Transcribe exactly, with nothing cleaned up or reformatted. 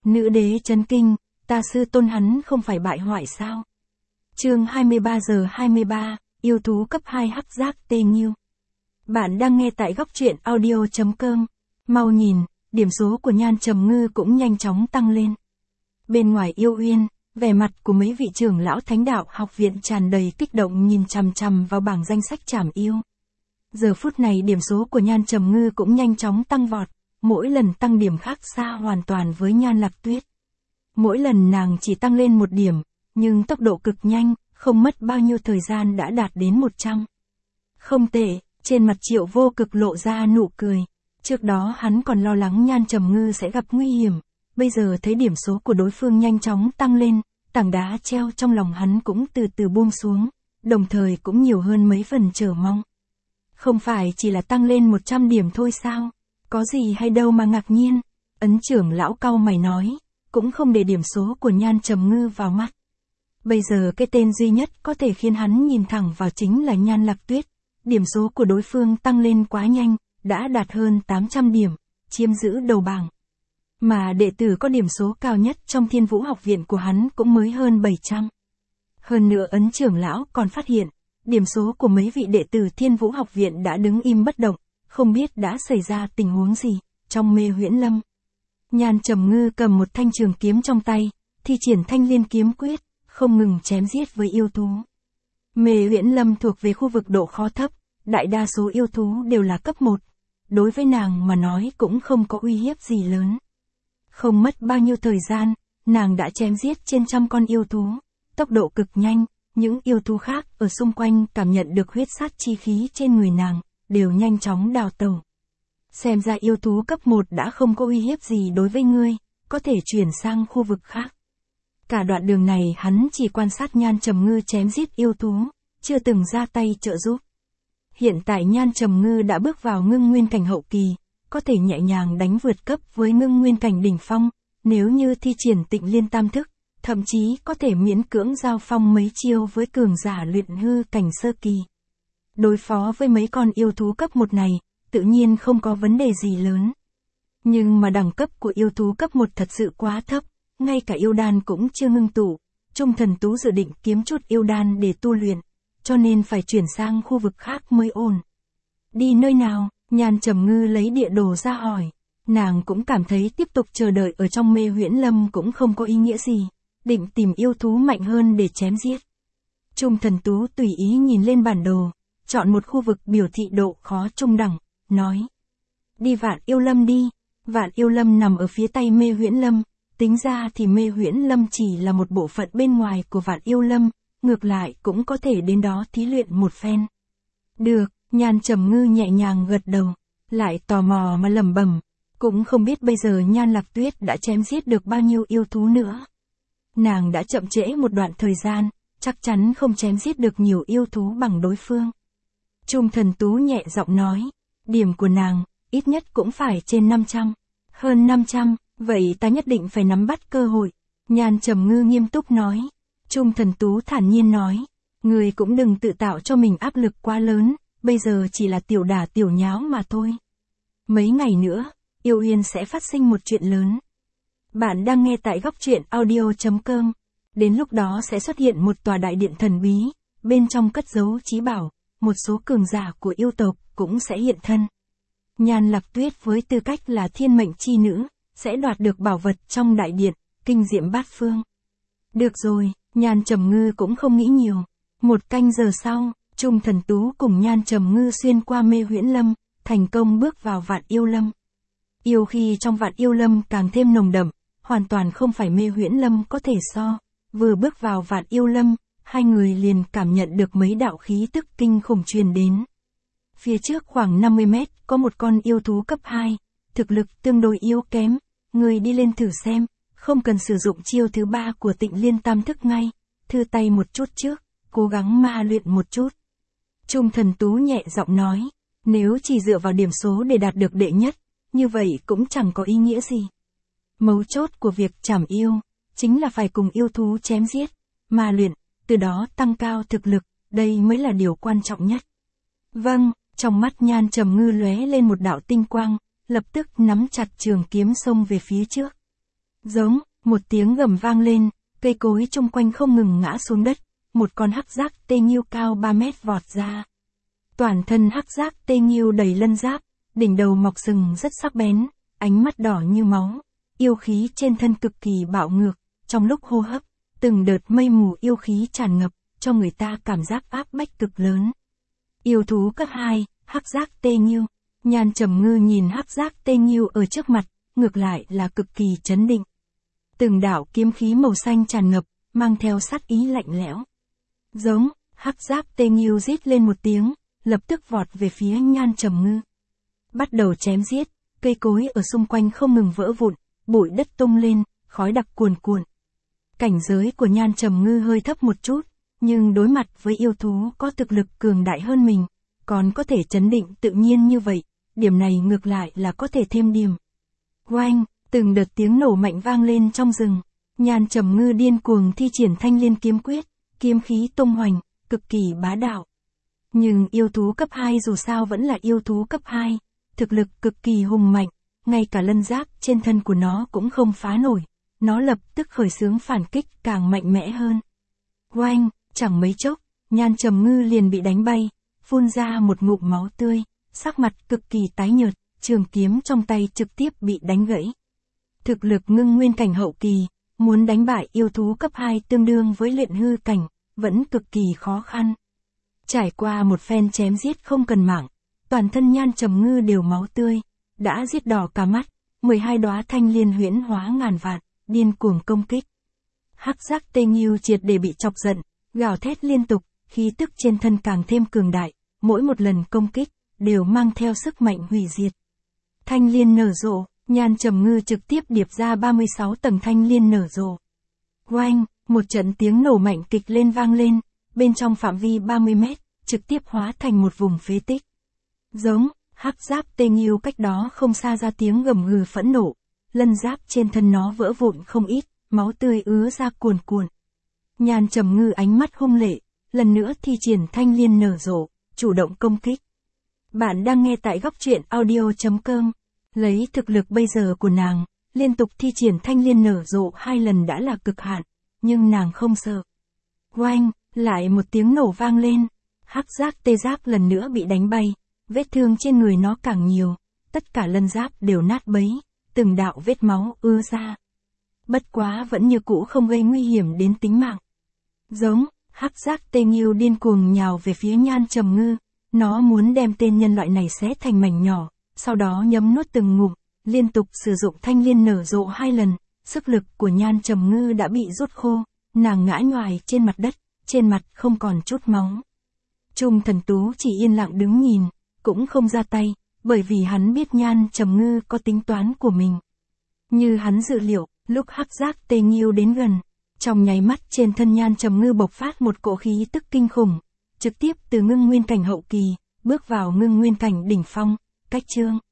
Nữ đế chấn kinh, ta sư tôn hắn không phải bại hoại sao? Chương hai mươi ba giờ hai mươi ba, yêu thú cấp hai hắc giác tê nghiêu. Bạn đang nghe tại góc truyện audio chấm com. Mau nhìn, điểm số của Nhan Trầm Ngư cũng nhanh chóng tăng lên. Bên ngoài Yêu Uyên, vẻ mặt của mấy vị trưởng lão Thánh Đạo Học viện tràn đầy kích động nhìn chằm chằm vào bảng danh sách trảm yêu. Giờ phút này điểm số của Nhan Trầm Ngư cũng nhanh chóng tăng vọt, mỗi lần tăng điểm khác xa hoàn toàn với Nhan Lạc Tuyết. Mỗi lần nàng chỉ tăng lên một điểm, nhưng tốc độ cực nhanh, không mất bao nhiêu thời gian đã đạt đến một trăm. Không tệ, trên mặt Triệu Vô Cực lộ ra nụ cười. Trước đó hắn còn lo lắng Nhan Trầm Ngư sẽ gặp nguy hiểm, bây giờ thấy điểm số của đối phương nhanh chóng tăng lên, tảng đá treo trong lòng hắn cũng từ từ buông xuống, đồng thời cũng nhiều hơn mấy phần chờ mong. Không phải chỉ là tăng lên một trăm điểm thôi sao? Có gì hay đâu mà ngạc nhiên? Ấn trưởng lão cau mày nói, cũng không để điểm số của Nhan Trầm Ngư vào mắt. Bây giờ cái tên duy nhất có thể khiến hắn nhìn thẳng vào chính là Nhan Lạc Tuyết. Điểm số của đối phương tăng lên quá nhanh, đã đạt hơn tám trăm điểm, chiếm giữ đầu bảng. Mà đệ tử có điểm số cao nhất trong Thiên Vũ Học viện của hắn cũng mới hơn bảy trăm. Hơn nữa ấn trưởng lão còn phát hiện, điểm số của mấy vị đệ tử Thiên Vũ Học viện đã đứng im bất động, không biết đã xảy ra tình huống gì, trong Mê Huyễn Lâm. Nhan Trầm Ngư cầm một thanh trường kiếm trong tay, thi triển Thanh Liên Kiếm Quyết, không ngừng chém giết với yêu thú. Mê Huyễn Lâm thuộc về khu vực độ khó thấp, đại đa số yêu thú đều là cấp một. Đối với nàng mà nói cũng không có uy hiếp gì lớn. Không mất bao nhiêu thời gian, nàng đã chém giết trên trăm con yêu thú, tốc độ cực nhanh, những yêu thú khác ở xung quanh cảm nhận được huyết sát chi khí trên người nàng, đều nhanh chóng đào tẩu. Xem ra yêu thú cấp một đã không có uy hiếp gì đối với ngươi, có thể chuyển sang khu vực khác. Cả đoạn đường này hắn chỉ quan sát Nhan Trầm Ngư chém giết yêu thú, chưa từng ra tay trợ giúp. Hiện tại Nhan Trầm Ngư đã bước vào ngưng nguyên cảnh hậu kỳ, có thể nhẹ nhàng đánh vượt cấp với ngưng nguyên cảnh đỉnh phong, nếu như thi triển Tịnh Liên Tam Thức, thậm chí có thể miễn cưỡng giao phong mấy chiêu với cường giả luyện hư cảnh sơ kỳ. Đối phó với mấy con yêu thú cấp một này, tự nhiên không có vấn đề gì lớn. Nhưng mà đẳng cấp của yêu thú cấp một thật sự quá thấp, ngay cả yêu đan cũng chưa ngưng tụ. Trung Thần Tú dự định kiếm chút yêu đan để tu luyện, cho nên phải chuyển sang khu vực khác mới ổn. Đi nơi nào? Nhan Trầm Ngư lấy địa đồ ra hỏi. Nàng cũng cảm thấy tiếp tục chờ đợi ở trong Mê Huyễn Lâm cũng không có ý nghĩa gì, định tìm yêu thú mạnh hơn để chém giết. Trung Thần Tú tùy ý nhìn lên bản đồ, chọn một khu vực biểu thị độ khó trung đẳng, nói. Đi Vạn Yêu Lâm đi. Vạn Yêu Lâm nằm ở phía tây Mê Huyễn Lâm, tính ra thì Mê Huyễn Lâm chỉ là một bộ phận bên ngoài của Vạn Yêu Lâm, ngược lại cũng có thể đến đó thí luyện một phen. Được, Nhan Trầm Ngư nhẹ nhàng gật đầu, lại tò mò mà lẩm bẩm, cũng không biết bây giờ Nhan Lạc Tuyết đã chém giết được bao nhiêu yêu thú nữa. Nàng đã chậm trễ một đoạn thời gian, chắc chắn không chém giết được nhiều yêu thú bằng đối phương. Trung Thần Tú nhẹ giọng nói, điểm của nàng, ít nhất cũng phải trên năm trăm. Hơn năm trăm, vậy ta nhất định phải nắm bắt cơ hội. Nhan Trầm Ngư nghiêm túc nói. Trung Thần Tú thản nhiên nói, người cũng đừng tự tạo cho mình áp lực quá lớn, bây giờ chỉ là tiểu đả tiểu nháo mà thôi. Mấy ngày nữa, Yêu Uyên sẽ phát sinh một chuyện lớn. Bạn đang nghe tại góc truyện audio chấm com. Đến lúc đó sẽ xuất hiện một tòa đại điện thần bí, bên trong cất giấu chí bảo, một số cường giả của yêu tộc cũng sẽ hiện thân. Nhan Lạc Tuyết với tư cách là thiên mệnh chi nữ, sẽ đoạt được bảo vật trong đại điện, kinh diệm bát phương. Được rồi, Nhan Trầm Ngư cũng không nghĩ nhiều. Một canh giờ sau, Trung Thần Tú cùng Nhan Trầm Ngư xuyên qua Mê Huyễn Lâm, thành công bước vào Vạn Yêu Lâm. Yêu khi trong Vạn Yêu Lâm càng thêm nồng đậm, hoàn toàn không phải Mê Huyễn Lâm có thể so. Vừa bước vào Vạn Yêu Lâm, hai người liền cảm nhận được mấy đạo khí tức kinh khủng truyền đến. Phía trước khoảng năm mươi mét có một con yêu thú cấp hai, thực lực tương đối yếu kém, người đi lên thử xem, không cần sử dụng chiêu thứ ba của Tịnh Liên Tam Thức ngay, thư tay một chút trước, cố gắng ma luyện một chút. Trung Thần Tú nhẹ giọng nói, nếu chỉ dựa vào điểm số để đạt được đệ nhất, như vậy cũng chẳng có ý nghĩa gì. Mấu chốt của việc trảm yêu, chính là phải cùng yêu thú chém giết, ma luyện, từ đó tăng cao thực lực, đây mới là điều quan trọng nhất. Vâng, trong mắt Nhan Trầm Ngư lóe lên một đạo tinh quang, lập tức nắm chặt trường kiếm xông về phía trước. Giống, một tiếng gầm vang lên, cây cối chung quanh không ngừng ngã xuống đất, một con hắc giác tê nghiêu cao ba mét vọt ra. Toàn thân hắc giác tê nghiêu đầy lân giáp, đỉnh đầu mọc sừng rất sắc bén, ánh mắt đỏ như máu, yêu khí trên thân cực kỳ bạo ngược, trong lúc hô hấp, từng đợt mây mù yêu khí tràn ngập, cho người ta cảm giác áp bách cực lớn. Yêu thú cấp hai, hắc giác tê nghiêu. Nhan Trầm Ngư nhìn hắc giác tê nghiêu ở trước mặt, ngược lại là cực kỳ chấn định. Từng đạo kiếm khí màu xanh tràn ngập, mang theo sát ý lạnh lẽo. Giống, hắc giác tê nghiêu rít lên một tiếng, lập tức vọt về phía Nhan Trầm Ngư. Bắt đầu chém giết, cây cối ở xung quanh không ngừng vỡ vụn, bụi đất tung lên, khói đặc cuồn cuộn. Cảnh giới của Nhan Trầm Ngư hơi thấp một chút, nhưng đối mặt với yêu thú có thực lực cường đại hơn mình, còn có thể chấn định tự nhiên như vậy, điểm này ngược lại là có thể thêm điểm. Oanh, từng đợt tiếng nổ mạnh vang lên trong rừng, Nhan Trầm Ngư điên cuồng thi triển Thanh Liên kiếm quyết, kiếm khí tung hoành, cực kỳ bá đạo. Nhưng yêu thú cấp hai dù sao vẫn là yêu thú cấp hai, thực lực cực kỳ hùng mạnh, ngay cả lân giáp trên thân của nó cũng không phá nổi, nó lập tức khởi xướng phản kích càng mạnh mẽ hơn. Oanh, chẳng mấy chốc, Nhan Trầm Ngư liền bị đánh bay, phun ra một ngụm máu tươi, sắc mặt cực kỳ tái nhợt, trường kiếm trong tay trực tiếp bị đánh gãy. Thực lực ngưng nguyên cảnh hậu kỳ, muốn đánh bại yêu thú cấp hai tương đương với luyện hư cảnh, vẫn cực kỳ khó khăn. Trải qua một phen chém giết không cần mạng, toàn thân Nhan Trầm Ngư đều máu tươi, đã giết đỏ cả mắt, mười hai đóa thanh liên huyễn hóa ngàn vạn, điên cuồng công kích. Hắc giác tê nghiêu triệt để bị chọc giận, gào thét liên tục, khí tức trên thân càng thêm cường đại, mỗi một lần công kích, đều mang theo sức mạnh hủy diệt. Thanh liên nở rộ, Nhan Trầm Ngư trực tiếp điệp ra ba mươi sáu tầng thanh liên nở rộ. Oanh, một trận tiếng nổ mạnh kịch lên vang lên, bên trong phạm vi ba mươi mét, trực tiếp hóa thành một vùng phế tích. Giống, hắc giáp tê nghiêu cách đó không xa ra tiếng gầm gừ phẫn nộ, lân giáp trên thân nó vỡ vụn không ít, máu tươi ứa ra cuồn cuộn. Nhan Trầm Ngư ánh mắt hung lệ, lần nữa thi triển thanh liên nở rộ, chủ động công kích. Bạn đang nghe tại góc truyện audio chấm com. Lấy thực lực bây giờ của nàng, liên tục thi triển thanh liên nở rộ hai lần đã là cực hạn, nhưng nàng không sợ. Oanh, lại một tiếng nổ vang lên, hắc giác tê giáp lần nữa bị đánh bay, vết thương trên người nó càng nhiều, tất cả lân giáp đều nát bấy, từng đạo vết máu ưa ra. Bất quá vẫn như cũ không gây nguy hiểm đến tính mạng. Giống, hắc giác tê nghiêu điên cuồng nhào về phía Nhan Trầm Ngư, nó muốn đem tên nhân loại này xé thành mảnh nhỏ, sau đó nhấm nuốt từng ngụm, liên tục sử dụng thanh liên nở rộ hai lần, sức lực của Nhan Trầm Ngư đã bị rút khô, nàng ngã nhoài trên mặt đất, trên mặt không còn chút máu. Trung Thần Tú chỉ yên lặng đứng nhìn, cũng không ra tay, bởi vì hắn biết Nhan Trầm Ngư có tính toán của mình. Như hắn dự liệu, lúc hắc giác tê nghiêu đến gần, trong nháy mắt trên thân Nhan Trầm Ngư bộc phát một cỗ khí tức kinh khủng, trực tiếp từ ngưng nguyên cảnh hậu kỳ, bước vào ngưng nguyên cảnh đỉnh phong, cách chương.